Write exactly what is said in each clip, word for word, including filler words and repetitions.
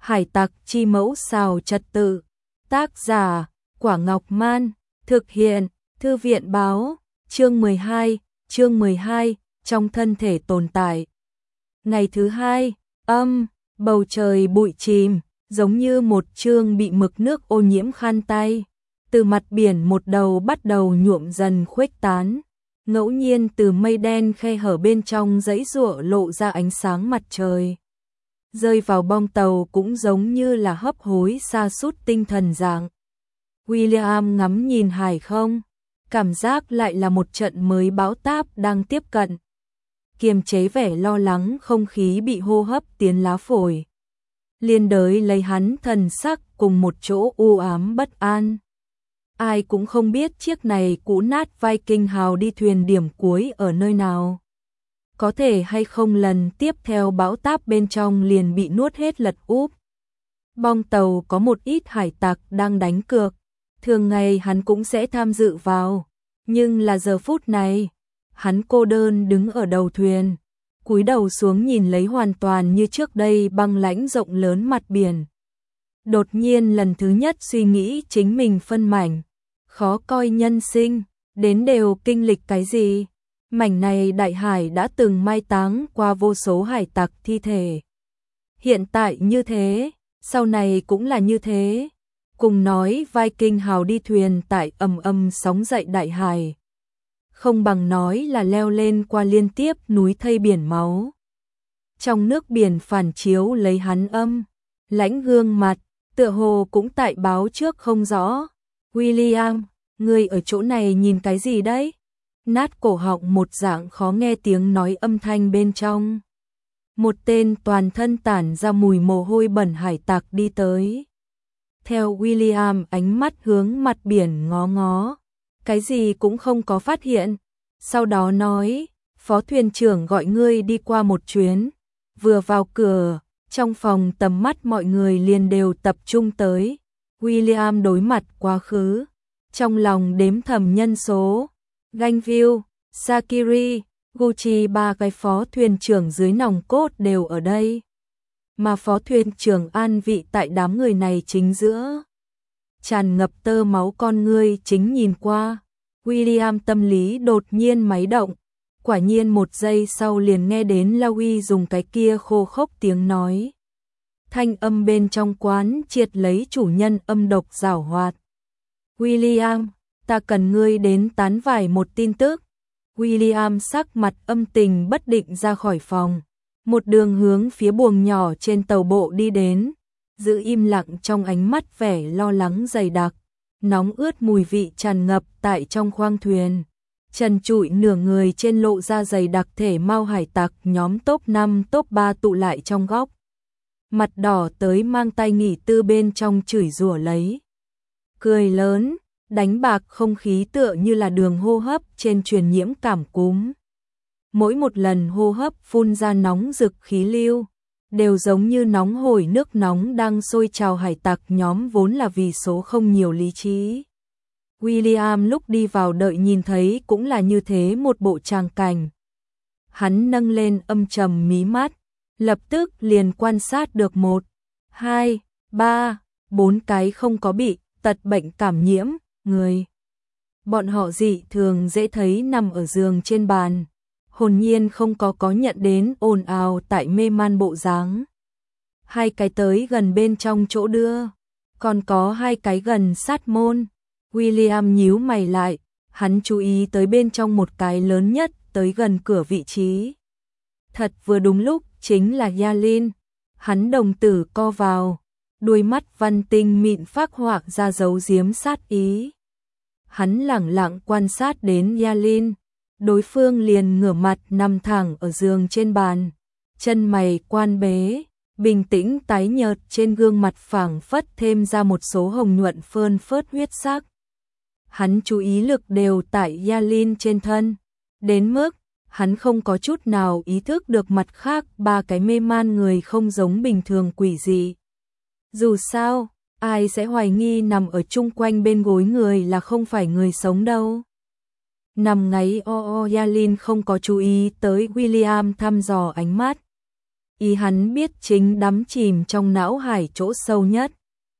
Hải tặc chi mẫu xào trật tự. Tác giả, Quả Ngọc Man. Thực hiện, Thư viện báo. Chương mười hai, chương mười hai, trong thân thể tồn tại. Ngày thứ hai, âm, bầu trời bụi chìm, giống như một chương bị mực nước ô nhiễm khăn tay. Từ mặt biển một đầu bắt đầu nhuộm dần khuếch tán. Ngẫu nhiên từ mây đen khe hở bên trong giãy giụa lộ ra ánh sáng mặt trời. Rơi vào bong tàu cũng giống như là hấp hối sa sút tinh thần dạng. William ngắm nhìn hải không, cảm giác lại là một trận mới bão táp đang tiếp cận. Kiềm chế vẻ lo lắng không khí bị hô hấp tiến lá phổi. Liên đới lấy hắn thần sắc cùng một chỗ u ám bất an. Ai cũng không biết chiếc này cũ nát Viking hào đi thuyền điểm cuối ở nơi nào. Có thể hay không lần tiếp theo bão táp bên trong liền bị nuốt hết lật úp. Bong tàu có một ít hải tặc đang đánh cược. Thường ngày hắn cũng sẽ tham dự vào. Nhưng là giờ phút này, hắn cô đơn đứng ở đầu thuyền. Cúi đầu xuống nhìn lấy hoàn toàn như trước đây băng lãnh rộng lớn mặt biển. Đột nhiên lần thứ nhất suy nghĩ chính mình phân mảnh. Khó coi nhân sinh, đến đều kinh lịch cái gì? Mảnh này đại hải đã từng mai táng qua vô số hải tặc thi thể. Hiện tại như thế, sau này cũng là như thế. Cùng nói Viking hào đi thuyền tại ầm ầm sóng dậy đại hải. Không bằng nói là leo lên qua liên tiếp núi thây biển máu. Trong nước biển phản chiếu lấy hắn âm, lãnh gương mặt, tựa hồ cũng tại báo trước không rõ. William, ngươi ở chỗ này nhìn cái gì đấy? Nát cổ họng một dạng khó nghe tiếng nói âm thanh bên trong. Một tên toàn thân tản ra mùi mồ hôi bẩn hải tặc đi tới. Theo William ánh mắt hướng mặt biển ngó ngó. Cái gì cũng không có phát hiện. Sau đó nói, phó thuyền trưởng gọi ngươi đi qua một chuyến. Vừa vào cửa, trong phòng tầm mắt mọi người liền đều tập trung tới. William đối mặt quá khứ. Trong lòng đếm thầm nhân số. Gangville, Sakiri, Gucci ba cái phó thuyền trưởng dưới nòng cốt đều ở đây. Mà phó thuyền trưởng an vị tại đám người này chính giữa. Tràn ngập tơ máu con ngươi chính nhìn qua. William tâm lý đột nhiên máy động. Quả nhiên một giây sau liền nghe đến Lowy dùng cái kia khô khốc tiếng nói. Thanh âm bên trong quán triệt lấy chủ nhân âm độc giảo hoạt. William, ta cần ngươi đến tán vải một tin tức. William sắc mặt âm tình bất định ra khỏi phòng. Một đường hướng phía buồng nhỏ trên tàu bộ đi đến. Giữ im lặng trong ánh mắt vẻ lo lắng dày đặc. Nóng ướt mùi vị tràn ngập tại trong khoang thuyền. Trần trụi nửa người trên lộ ra dày đặc thể mau hải tặc nhóm top năm top ba tụ lại trong góc. Mặt đỏ tới mang tay nghỉ tư bên trong chửi rủa lấy. Cười lớn, đánh bạc không khí tựa như là đường hô hấp trên truyền nhiễm cảm cúm. Mỗi một lần hô hấp phun ra nóng rực khí lưu, đều giống như nóng hổi nước nóng đang sôi trào hải tặc nhóm vốn là vì số không nhiều lý trí. William lúc đi vào đợi nhìn thấy cũng là như thế một bộ tràng cảnh. Hắn nâng lên âm trầm mí mắt, lập tức liền quan sát được một, hai, ba, bốn cái không có bị tật bệnh cảm nhiễm, người. Bọn họ dị thường dễ thấy nằm ở giường trên bàn. Hồn nhiên không có có nhận đến ồn ào tại mê man bộ dáng. Hai cái tới gần bên trong chỗ đưa, còn có hai cái gần sát môn. William nhíu mày lại, hắn chú ý tới bên trong một cái lớn nhất tới gần cửa vị trí. Thật vừa đúng lúc chính là Yalin. Hắn đồng tử co vào, đuôi mắt văn tinh mịn phác họa ra dấu diếm sát ý. Hắn lẳng lặng quan sát đến Yalin. Đối phương liền ngửa mặt nằm thẳng ở giường trên bàn, chân mày quan bế, bình tĩnh tái nhợt trên gương mặt phảng phất thêm ra một số hồng nhuận phơn phớt huyết sắc. Hắn chú ý lực đều tại Yalin trên thân, đến mức hắn không có chút nào ý thức được mặt khác ba cái mê man người không giống bình thường quỷ dị. Dù sao, ai sẽ hoài nghi nằm ở chung quanh bên gối người là không phải người sống đâu. Nằm ngáy o o Yalin không có chú ý tới William thăm dò ánh mắt. ý hắn biết chính đắm chìm trong não hải chỗ sâu nhất.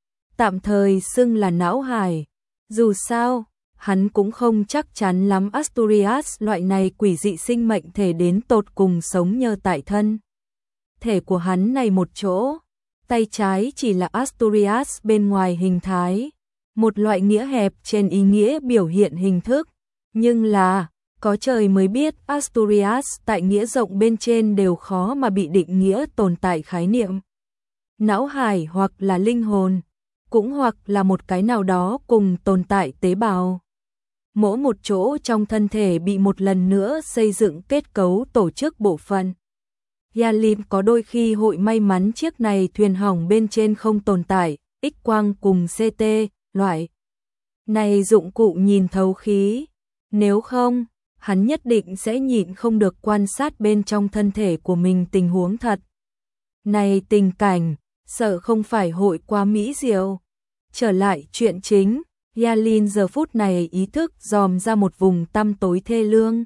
Tạm thời xưng là não hải, dù sao, hắn cũng không chắc chắn lắm Asturias loại này quỷ dị sinh mệnh thể đến tột cùng sống nhờ tại thân thể của hắn này một chỗ. Tay trái chỉ là Asturias bên ngoài hình thái, một loại nghĩa hẹp trên ý nghĩa biểu hiện hình thức, nhưng là, có trời mới biết Asturias tại nghĩa rộng bên trên đều khó mà bị định nghĩa tồn tại khái niệm. Não hải hoặc là linh hồn, cũng hoặc là một cái nào đó cùng tồn tại tế bào. Mỗi một chỗ trong thân thể bị một lần nữa xây dựng kết cấu tổ chức bộ phận. Yalin có đôi khi hội may mắn chiếc này thuyền hỏng bên trên không tồn tại, X-quang cùng xê tê, loại này dụng cụ nhìn thấu khí. Nếu không, hắn nhất định sẽ nhịn không được quan sát bên trong thân thể của mình tình huống thật. Này tình cảnh, sợ không phải hội quá mỹ diệu. Trở lại chuyện chính, Yalin giờ phút này ý thức dòm ra một vùng tăm tối thê lương.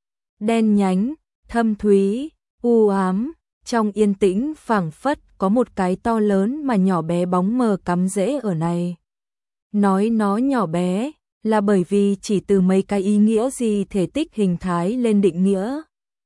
Đen nhánh, thâm thúy, u ám, trong yên tĩnh phảng phất có một cái to lớn mà nhỏ bé bóng mờ cắm rễ ở này. Nói nó nhỏ bé là bởi vì chỉ từ mấy cái ý nghĩa gì thể tích hình thái lên định nghĩa.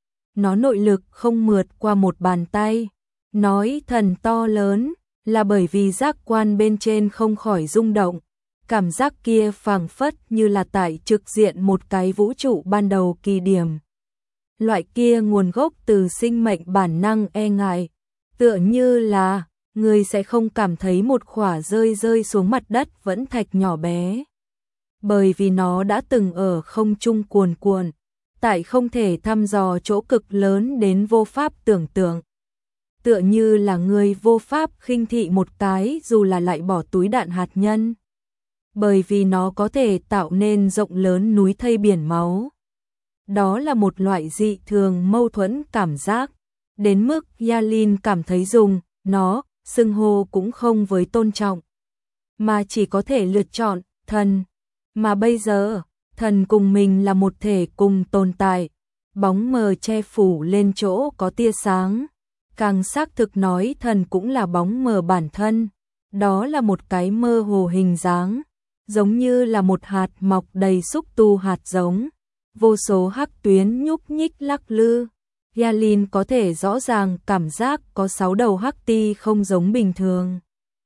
Nó nội lực không mượt qua một bàn tay. Nói thần to lớn là bởi vì giác quan bên trên không khỏi rung động. Cảm giác kia phảng phất như là tại trực diện một cái vũ trụ ban đầu kỳ điểm. Loại kia nguồn gốc từ sinh mệnh bản năng e ngại, tựa như là người sẽ không cảm thấy một khỏa rơi rơi xuống mặt đất vẫn thạch nhỏ bé. Bởi vì nó đã từng ở không trung cuồn cuộn, tại không thể thăm dò chỗ cực lớn đến vô pháp tưởng tượng. Tựa như là người vô pháp khinh thị một cái dù là lại bỏ túi đạn hạt nhân. Bởi vì nó có thể tạo nên rộng lớn núi thây biển máu. Đó là một loại dị thường mâu thuẫn cảm giác, đến mức Yalin cảm thấy dùng nó, xưng hô cũng không với tôn trọng, mà chỉ có thể lựa chọn thần. Mà bây giờ, thần cùng mình là một thể cùng tồn tại, bóng mờ che phủ lên chỗ có tia sáng. Càng xác thực nói thần cũng là bóng mờ bản thân, đó là một cái mơ hồ hình dáng, giống như là một hạt mọc đầy xúc tu hạt giống. Vô số hắc tuyến nhúc nhích lắc lư. Yalin có thể rõ ràng cảm giác có sáu đầu hắc ti không giống bình thường.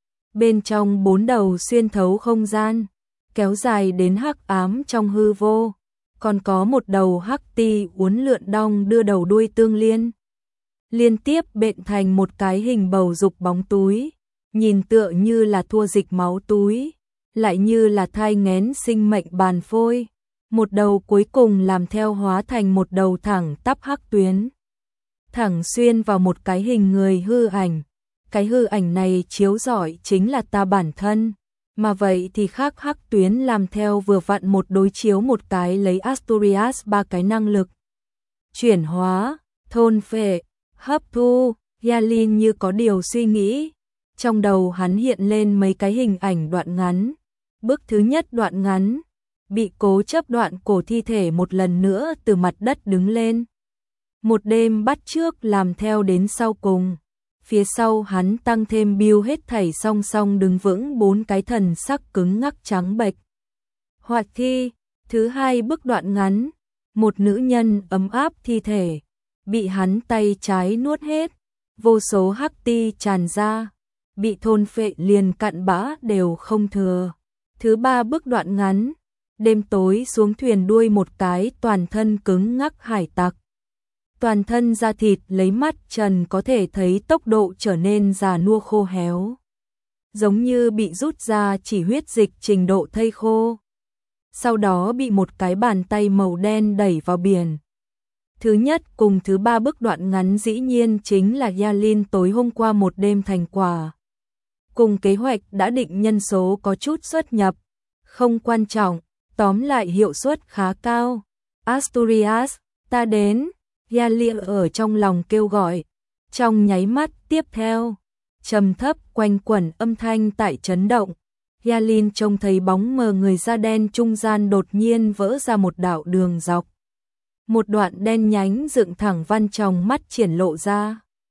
Bên trong bốn đầu xuyên thấu không gian, kéo dài đến hắc ám trong hư vô. Còn có một đầu hắc ti uốn lượn đong đưa đầu đuôi tương liên. Liên tiếp bện thành một cái hình bầu dục bóng túi. Nhìn tựa như là thua dịch máu túi. Lại như là thai nghén sinh mệnh bàn phôi. Một đầu cuối cùng làm theo hóa thành một đầu thẳng tắp hắc tuyến. Thẳng xuyên vào một cái hình người hư ảnh. Cái hư ảnh này chiếu rọi chính là ta bản thân. Mà vậy thì khác hắc tuyến làm theo vừa vặn một đối chiếu một cái lấy Asturias ba cái năng lực. Chuyển hóa, thôn phệ, hấp thu, Yalin như có điều suy nghĩ. Trong đầu hắn hiện lên mấy cái hình ảnh đoạn ngắn. Bước thứ nhất đoạn ngắn. Bị cố chấp đoạn cổ thi thể một lần nữa từ mặt đất đứng lên. Một đêm bắt trước làm theo đến sau cùng. Phía sau hắn tăng thêm biêu hết thảy song song đứng vững bốn cái thần sắc cứng ngắc trắng bệch. Hoạt thi, thứ hai bức đoạn ngắn. Một nữ nhân ấm áp thi thể. Bị hắn tay trái nuốt hết. Vô số hắc ti tràn ra. Bị thôn phệ liền cặn bã đều không thừa. Thứ ba bức đoạn ngắn. Đêm tối xuống thuyền đuôi một cái toàn thân cứng ngắc hải tặc. Toàn thân da thịt lấy mắt trần có thể thấy tốc độ trở nên già nua khô héo. Giống như bị rút ra chỉ huyết dịch trình độ thây khô. Sau đó bị một cái bàn tay màu đen đẩy vào biển. Thứ nhất cùng thứ ba bức đoạn ngắn dĩ nhiên chính là Yalin tối hôm qua một đêm thành quả. Cùng kế hoạch đã định nhân số có chút xuất nhập. Không quan trọng. Tóm lại hiệu suất khá cao. Asturias, ta đến. Yalin ở trong lòng kêu gọi. Trong nháy mắt tiếp theo, trầm thấp quanh quẩn âm thanh tại chấn động. Yalin trông thấy bóng mờ người da đen trung gian đột nhiên vỡ ra một đạo đường dọc. Một đoạn đen nhánh dựng thẳng văn trong mắt triển lộ ra.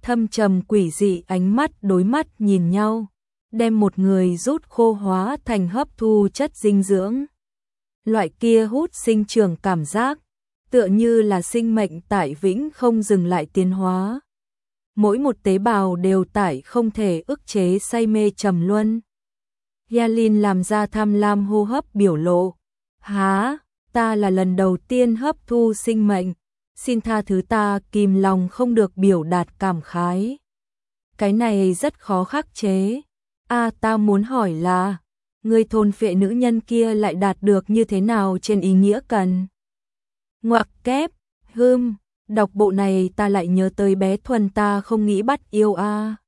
thâm trầm quỷ dị ánh mắt đối mắt nhìn nhau, đem một người rút khô hóa thành hấp thu chất dinh dưỡng. Loại kia hút sinh trưởng cảm giác, tựa như là sinh mệnh tại vĩnh không dừng lại tiến hóa. Mỗi một tế bào đều tải không thể ức chế say mê trầm luân. Yalin làm ra tham lam hô hấp biểu lộ. Há, ta là lần đầu tiên hấp thu sinh mệnh, xin tha thứ ta kìm lòng không được biểu đạt cảm khái. Cái này rất khó khắc chế. A ta muốn hỏi là, người thôn phệ nữ nhân kia lại đạt được như thế nào trên ý nghĩa cần? Ngoặc kép, hưm, đọc bộ này ta lại nhớ tới bé Thuần ta không nghĩ bắt yêu a.